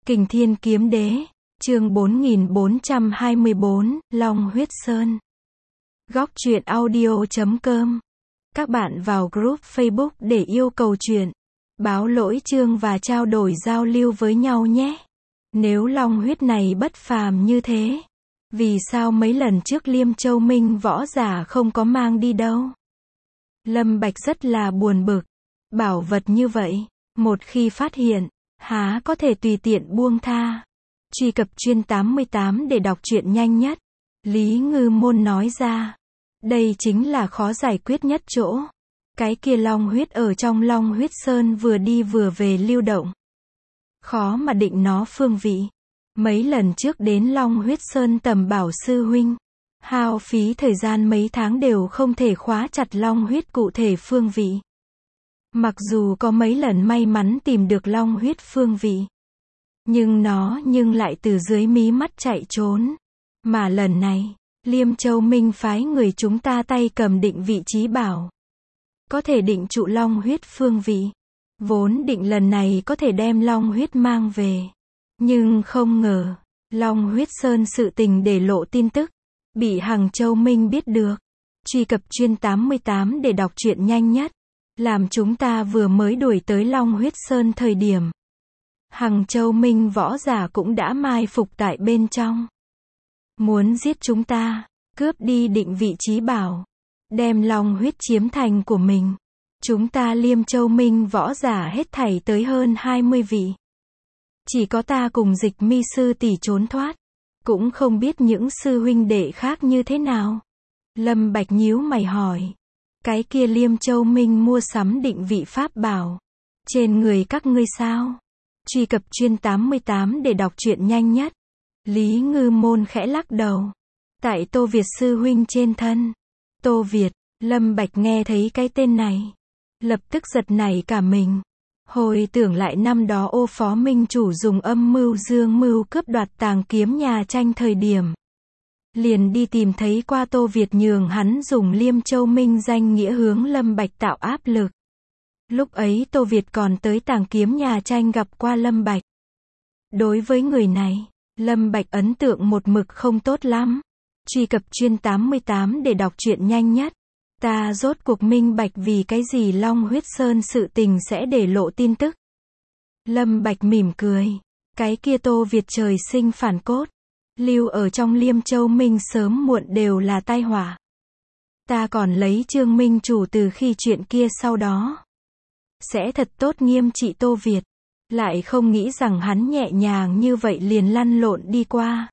Kình Thiên Kiếm Đế, chương 4424, Long Huyết Sơn. Góc truyện audio.com. Các bạn vào group Facebook để yêu cầu truyện, báo lỗi chương và trao đổi giao lưu với nhau nhé. Nếu long huyết này bất phàm như thế, vì sao mấy lần trước Liêm Châu Minh võ giả không có mang đi đâu? Lâm Bạch rất là buồn bực. Bảo vật như vậy, một khi phát hiện, há có thể tùy tiện buông tha. Truy cập chuyên 88 để đọc truyện nhanh nhất. Lý Ngư Môn nói ra. Đây chính là khó giải quyết nhất chỗ. Cái kia long huyết ở trong Long Huyết Sơn vừa đi vừa về lưu động. Khó mà định nó phương vị. Mấy lần trước đến Long Huyết Sơn tầm bảo sư huynh, hao phí thời gian mấy tháng đều không thể khóa chặt long huyết cụ thể phương vị. Mặc dù có mấy lần may mắn tìm được long huyết phương vị, nhưng nó lại từ dưới mí mắt chạy trốn. Mà lần này, Liêm Châu Minh phái người chúng ta tay cầm định vị trí bảo, có thể định trụ long huyết phương vị. Vốn định lần này có thể đem long huyết mang về, nhưng không ngờ, Long Huyết Sơn sự tình để lộ tin tức, bị Hằng Châu Minh biết được. Truy cập chuyên 88 để đọc truyện nhanh nhất. Làm chúng ta vừa mới đuổi tới Long Huyết Sơn thời điểm, Hằng Châu Minh võ giả cũng đã mai phục tại bên trong. Muốn giết chúng ta, cướp đi định vị trí bảo, đem long huyết chiếm thành của mình. Chúng ta Liêm Châu Minh võ giả hết thảy tới hơn 20 vị. Chỉ có ta cùng Dịch Mi sư tỷ trốn thoát. Cũng không biết những sư huynh đệ khác như thế nào. Lâm Bạch nhíu mày hỏi. Cái kia Liêm Châu Minh mua sắm định vị pháp bảo trên người các ngươi sao? Truy cập chuyên 88 để đọc truyện nhanh nhất. Lý Ngư Môn khẽ lắc đầu. Tại Tô Việt sư huynh trên thân. Tô Việt, Lâm Bạch nghe thấy cái tên này, lập tức giật nảy cả mình. Hồi tưởng lại năm đó Ô Phó Minh chủ dùng âm mưu dương mưu cướp đoạt tàng kiếm nhà tranh thời điểm, liền đi tìm thấy qua Tô Việt nhường hắn dùng Liêm Châu Minh danh nghĩa hướng Lâm Bạch tạo áp lực. Lúc ấy Tô Việt còn tới tàng kiếm nhà tranh gặp qua Lâm Bạch. Đối với người này, Lâm Bạch ấn tượng một mực không tốt lắm. Truy cập chuyên 88 để đọc truyện nhanh nhất. Ta rốt cuộc minh bạch vì cái gì Long Huyết Sơn sự tình sẽ để lộ tin tức. Lâm Bạch mỉm cười. Cái kia Tô Việt trời sinh phản cốt, lưu ở trong Liêm Châu Minh sớm muộn đều là tai họa. Ta còn lấy Trương Minh chủ từ khi chuyện kia sau đó sẽ thật tốt nghiêm trị Tô Việt. Lại không nghĩ rằng hắn nhẹ nhàng như vậy liền lăn lộn đi qua.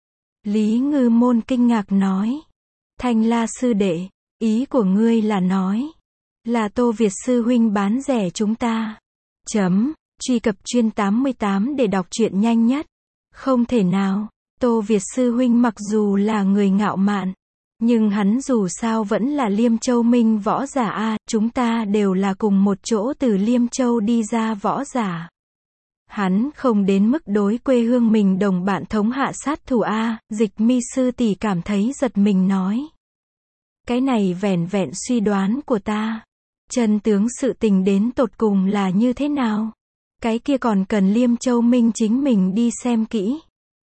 Lý Ngư Môn kinh ngạc nói. Thanh La sư đệ, ý của ngươi là nói, là Tô Việt sư huynh bán rẻ chúng ta. Truy cập chuyên 88 để đọc truyện nhanh nhất. Không thể nào, Tô Việt sư huynh mặc dù là người ngạo mạn, nhưng hắn dù sao vẫn là Liêm Châu Minh võ giả a, chúng ta đều là cùng một chỗ từ Liêm Châu đi ra võ giả. Hắn không đến mức đối quê hương mình đồng bạn thống hạ sát thủ a. Dịch Mi sư tỷ cảm thấy giật mình nói. Cái này vẻn vẹn suy đoán của ta. Chân tướng sự tình đến tột cùng là như thế nào? Cái kia còn cần Liêm Châu Minh chính mình đi xem kỹ.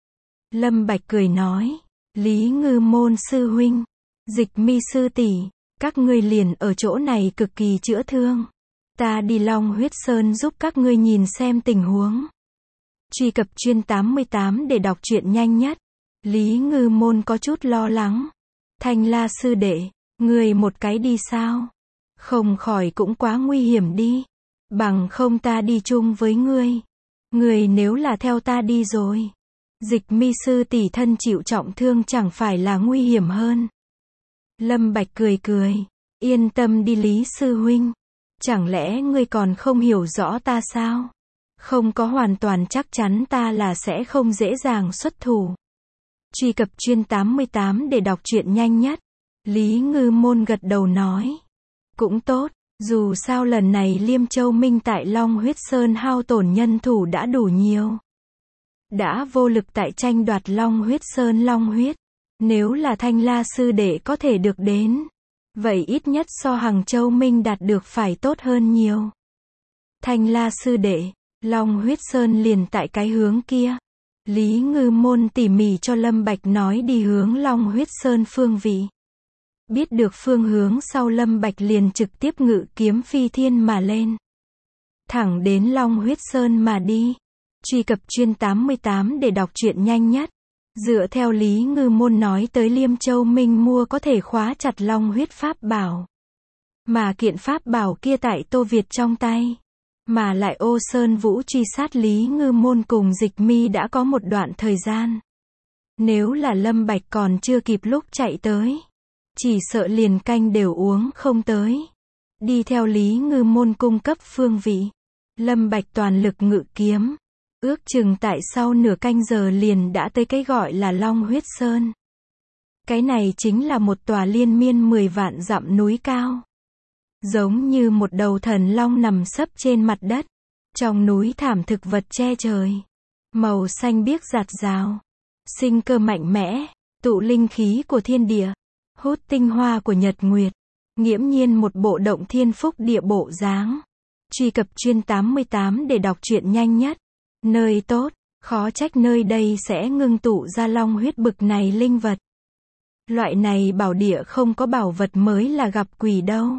Lâm Bạch cười nói. Lý Ngư Môn sư huynh, Dịch Mi sư tỷ, các ngươi liền ở chỗ này cực kỳ chữa thương. Ta đi Long Huyết Sơn giúp các ngươi nhìn xem tình huống. Truy cập chuyên 88 để đọc truyện nhanh nhất. Lý Ngư Môn có chút lo lắng. Thanh La sư đệ, ngươi một cái đi sao? Không khỏi cũng quá nguy hiểm đi. Bằng không ta đi chung với ngươi. Ngươi nếu là theo ta đi rồi, Dịch Mi sư tỷ thân chịu trọng thương chẳng phải là nguy hiểm hơn. Lâm Bạch cười cười. Yên tâm đi Lý sư huynh. Chẳng lẽ ngươi còn không hiểu rõ ta sao? Không có hoàn toàn chắc chắn ta là sẽ không dễ dàng xuất thủ. Truy cập chuyên 88 để đọc truyện nhanh nhất. Lý Ngư Môn gật đầu nói. Cũng tốt, dù sao lần này Liêm Châu Minh tại Long Huyết Sơn hao tổn nhân thủ đã đủ nhiều. Đã vô lực tại tranh đoạt Long Huyết Sơn long huyết. Nếu là Thanh La sư đệ có thể được đến, vậy ít nhất so Hằng Châu Minh đạt được phải tốt hơn nhiều. Thanh La sư đệ, Long Huyết Sơn liền tại cái hướng kia. Lý Ngư Môn tỉ mỉ cho Lâm Bạch nói đi hướng Long Huyết Sơn phương vị. Biết được phương hướng sau, Lâm Bạch liền trực tiếp ngự kiếm phi thiên mà lên. Thẳng đến Long Huyết Sơn mà đi. Truy cập chuyên 88 để đọc truyện nhanh nhất. Dựa theo Lý Ngư Môn nói tới Liêm Châu Minh mua có thể khóa chặt Long Huyết Pháp Bảo. Mà kiện Pháp Bảo kia tại Tô Việt trong tay. Mà lại Ô Sơn Vũ truy sát Lý Ngư Môn cùng Dịch Mi đã có một đoạn thời gian. Nếu là Lâm Bạch còn chưa kịp lúc chạy tới, chỉ sợ liền canh đều uống không tới. Đi theo Lý Ngư Môn cung cấp phương vị, Lâm Bạch toàn lực ngự kiếm. Ước chừng tại sau nửa canh giờ liền đã tới cái gọi là Long Huyết Sơn. Cái này chính là một tòa liên miên 10 vạn dặm núi cao. Giống như một đầu thần long nằm sấp trên mặt đất. Trong núi thảm thực vật che trời. Màu xanh biếc rạt rào. Sinh cơ mạnh mẽ. Tụ linh khí của thiên địa. Hút tinh hoa của nhật nguyệt. Nghiễm nhiên một bộ động thiên phúc địa bộ dáng. Truy cập chuyên 88 để đọc truyện nhanh nhất. Nơi tốt, khó trách nơi đây sẽ ngưng tụ ra long huyết bực này linh vật. Loại này bảo địa không có bảo vật mới là gặp quỷ đâu.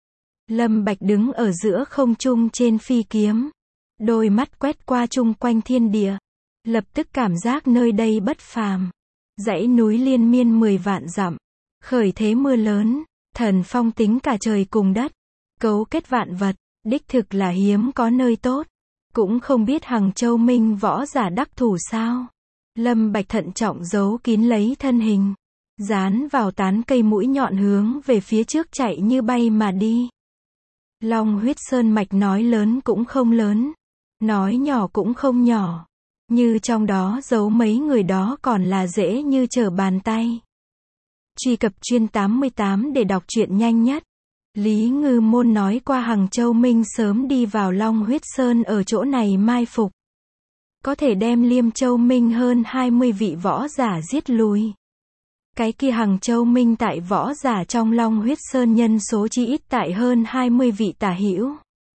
Lâm Bạch đứng ở giữa không trung trên phi kiếm. Đôi mắt quét qua chung quanh thiên địa. Lập tức cảm giác nơi đây bất phàm. Dãy núi liên miên 10 vạn dặm. Khởi thế mưa lớn. Thần phong tính cả trời cùng đất. Cấu kết vạn vật. Đích thực là hiếm có nơi tốt. Cũng không biết Hằng Châu Minh võ giả đắc thủ sao. Lâm Bạch thận trọng giấu kín lấy thân hình. Dán vào tán cây mũi nhọn hướng về phía trước chạy như bay mà đi. Long Huyết Sơn mạch nói lớn cũng không lớn. Nói nhỏ cũng không nhỏ. Như trong đó giấu mấy người đó còn là dễ như trở bàn tay. Truy cập chuyên 88 để đọc truyện nhanh nhất. Lý Ngư Môn nói qua Hằng Châu Minh sớm đi vào Long Huyết Sơn ở chỗ này mai phục. Có thể đem Liêm Châu Minh hơn 20 vị võ giả giết lui. Cái kia Hằng Châu Minh tại võ giả trong Long Huyết Sơn nhân số chỉ ít tại hơn 20 vị tả hữu.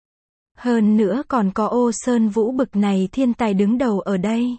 Hơn nữa còn có Ô Sơn Vũ bực này thiên tài đứng đầu ở đây.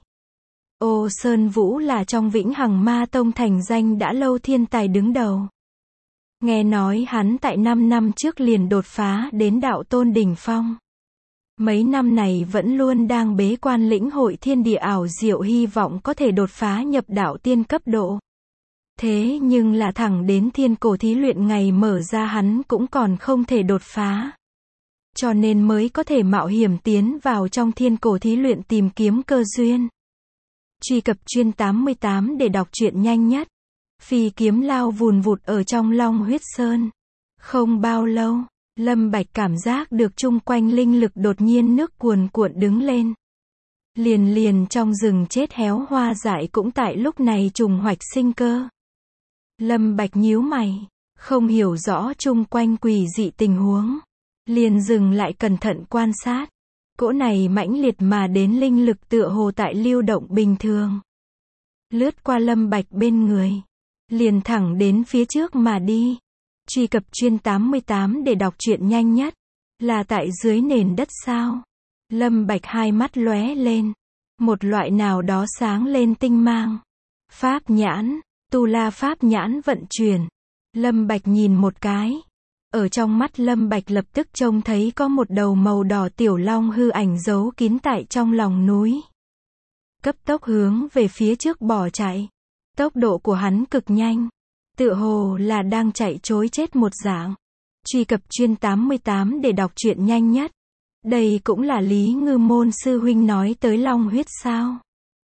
Ô Sơn Vũ là trong Vĩnh Hằng Ma Tông thành danh đã lâu thiên tài đứng đầu. Nghe nói hắn tại 5 năm trước liền đột phá đến đạo tôn đỉnh phong. Mấy năm này vẫn luôn đang bế quan lĩnh hội thiên địa ảo diệu, hy vọng có thể đột phá nhập đạo tiên cấp độ. Thế nhưng là thẳng đến thiên cổ thí luyện ngày mở ra hắn cũng còn không thể đột phá. Cho nên mới có thể mạo hiểm tiến vào trong thiên cổ thí luyện tìm kiếm cơ duyên. Truy cập chuyên 88 để đọc truyện nhanh nhất. Phi kiếm lao vùn vụt ở trong Long Huyết Sơn. Không bao lâu, Lâm Bạch cảm giác được chung quanh linh lực đột nhiên nước cuồn cuộn đứng lên. Liền trong rừng chết héo hoa dại cũng tại lúc này trùng hoạch sinh cơ. Lâm Bạch nhíu mày, không hiểu rõ chung quanh quỷ dị tình huống. Liền dừng lại cẩn thận quan sát. Cỗ này mãnh liệt mà đến linh lực tựa hồ tại lưu động bình thường. Lướt qua Lâm Bạch bên người. Liền thẳng đến phía trước mà đi. Truy cập chuyên 88 để đọc truyện nhanh nhất. Là tại dưới nền đất sao? Lâm Bạch hai mắt lóe lên. Một loại nào đó sáng lên tinh mang. Pháp nhãn, tu la pháp nhãn vận chuyển. Lâm Bạch nhìn một cái. Ở trong mắt Lâm Bạch lập tức trông thấy có một đầu màu đỏ tiểu long hư ảnh giấu kín tại trong lòng núi. Cấp tốc hướng về phía trước bỏ chạy. Tốc độ của hắn cực nhanh. Tựa hồ là đang chạy trối chết một dạng. Truy cập chuyên 88 để đọc truyện nhanh nhất. Đây cũng là Lý Ngư Môn sư huynh nói tới long huyết sao?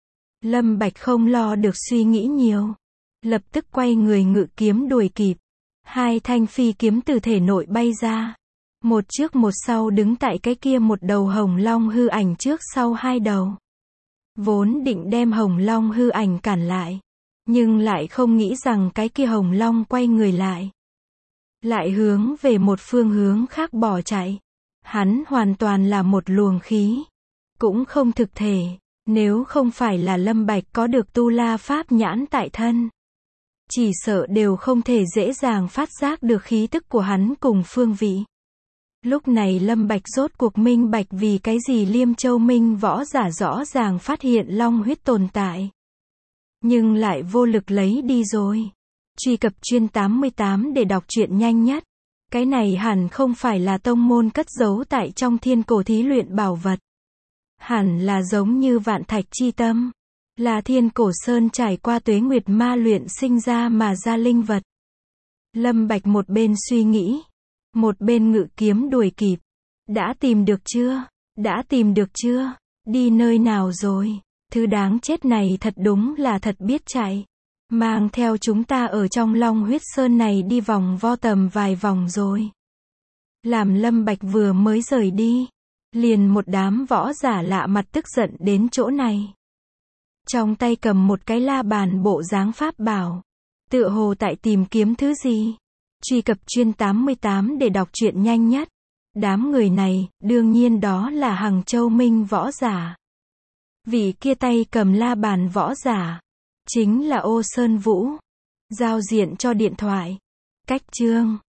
Lâm Bạch không lo được suy nghĩ nhiều. Lập tức quay người ngự kiếm đuổi kịp. Hai thanh phi kiếm từ thể nội bay ra. Một trước một sau đứng tại cái kia một đầu hồng long hư ảnh trước sau hai đầu. Vốn định đem hồng long hư ảnh cản lại. Nhưng lại không nghĩ rằng cái kia hồng long quay người lại. Lại hướng về một phương hướng khác bỏ chạy. Hắn hoàn toàn là một luồng khí. Cũng không thực thể. Nếu không phải là Lâm Bạch có được tu la pháp nhãn tại thân. Chỉ sợ đều không thể dễ dàng phát giác được khí tức của hắn cùng phương vị. Lúc này Lâm Bạch rốt cuộc minh bạch vì cái gì Liêm Châu Minh võ giả rõ ràng phát hiện long huyết tồn tại, nhưng lại vô lực lấy đi rồi. Truy cập chuyên 88 để đọc truyện nhanh nhất. Cái này hẳn không phải là tông môn cất giấu tại trong thiên cổ thí luyện bảo vật. Hẳn là giống như vạn thạch chi tâm. Là thiên cổ sơn trải qua tuế nguyệt ma luyện sinh ra mà ra linh vật. Lâm Bạch một bên suy nghĩ, một bên ngự kiếm đuổi kịp. Đã tìm được chưa? Đã tìm được chưa? Đi nơi nào rồi? Thứ đáng chết này thật đúng là thật biết chạy. Mang theo chúng ta ở trong Long Huyết Sơn này đi vòng vo tầm vài vòng rồi. Làm Lâm Bạch vừa mới rời đi, liền một đám võ giả lạ mặt tức giận đến chỗ này. Trong tay cầm một cái la bàn bộ dáng pháp bảo, tựa hồ tại tìm kiếm thứ gì. Truy cập chuyên 88 để đọc truyện nhanh nhất. Đám người này, đương nhiên đó là Hằng Châu Minh võ giả. Vị kia tay cầm la bàn võ giả, chính là Ô Sơn Vũ. Giao diện cho điện thoại. Cách chương